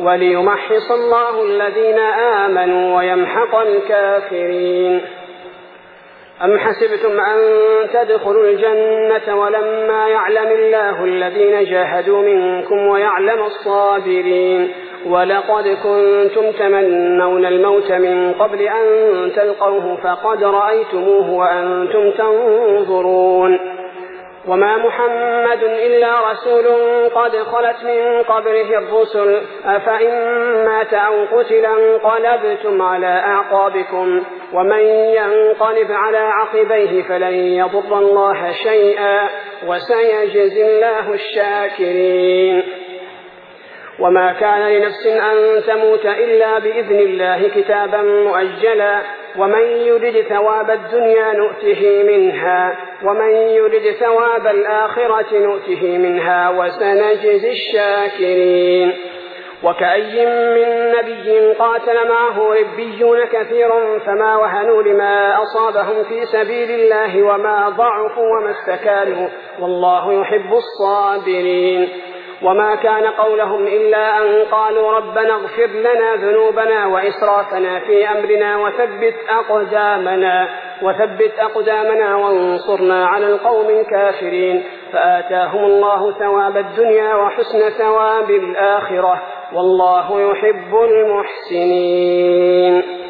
وليمحص الله الذين آمنوا ويمحق الكافرين. أم حسبتم أن تدخلوا الجنة ولما يعلم الله الذين جاهدوا منكم ويعلم الصابرين ولقد كنتم تمنون الموت من قبل أن تلقوه فقد رأيتموه وأنتم تنظرون وما محمد إلا رسول قد خلت من قبله الرسل أفإن مات أو قتل انقلبتم على أعقابكم ومن ينقلب على عقبيه فلن يضر الله شيئا وسيجزي الله الشاكرين. وما كان لنفس أن تموت إلا بإذن الله كتابا مؤجلا ومن يرد ثواب الدنيا نؤته منها ومن يرد ثواب الآخرة نؤته منها وسنجزي الشاكرين. وكأي من نبي قاتل معه ربيون كثير فما وهنوا لما أصابهم في سبيل الله وما ضعفوا وما استكانوا والله يحب الصابرين. وما كان قولهم إلا أن قالوا ربنا اغفر لنا ذنوبنا وإسرافنا في أمرنا وثبت أقدامنا وانصرنا على القوم الكافرين فآتاهم الله ثواب الدنيا وحسن ثواب الآخرة والله يحب المحسنين.